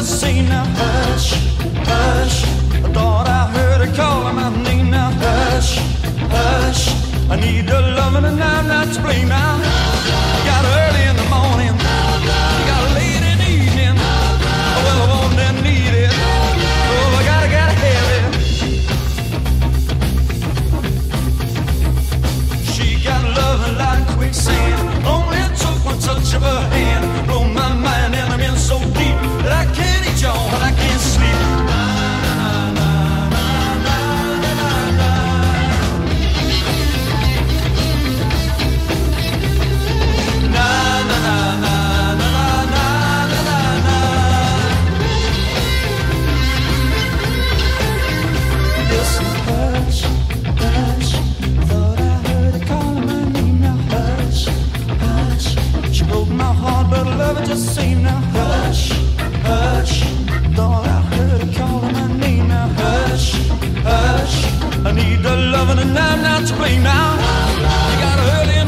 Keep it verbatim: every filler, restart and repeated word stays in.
just say now, hush, hush. I thought I heard her calling my name now, hush, hush. I need your loving and I'm not to blame now. You got early in the morning, you got late in the evening. Oh, well, I want and need it. Oh, I gotta, gotta have it. She got loving like quicksand. Only took one touch of her hand. Blow my mind and I'm in so deep that I can't eat y'all and I can't sleep. Just say now, hush, hush. Thought I heard her calling my name now, hush, hush. I need the loving and I'm not to blame now. You got early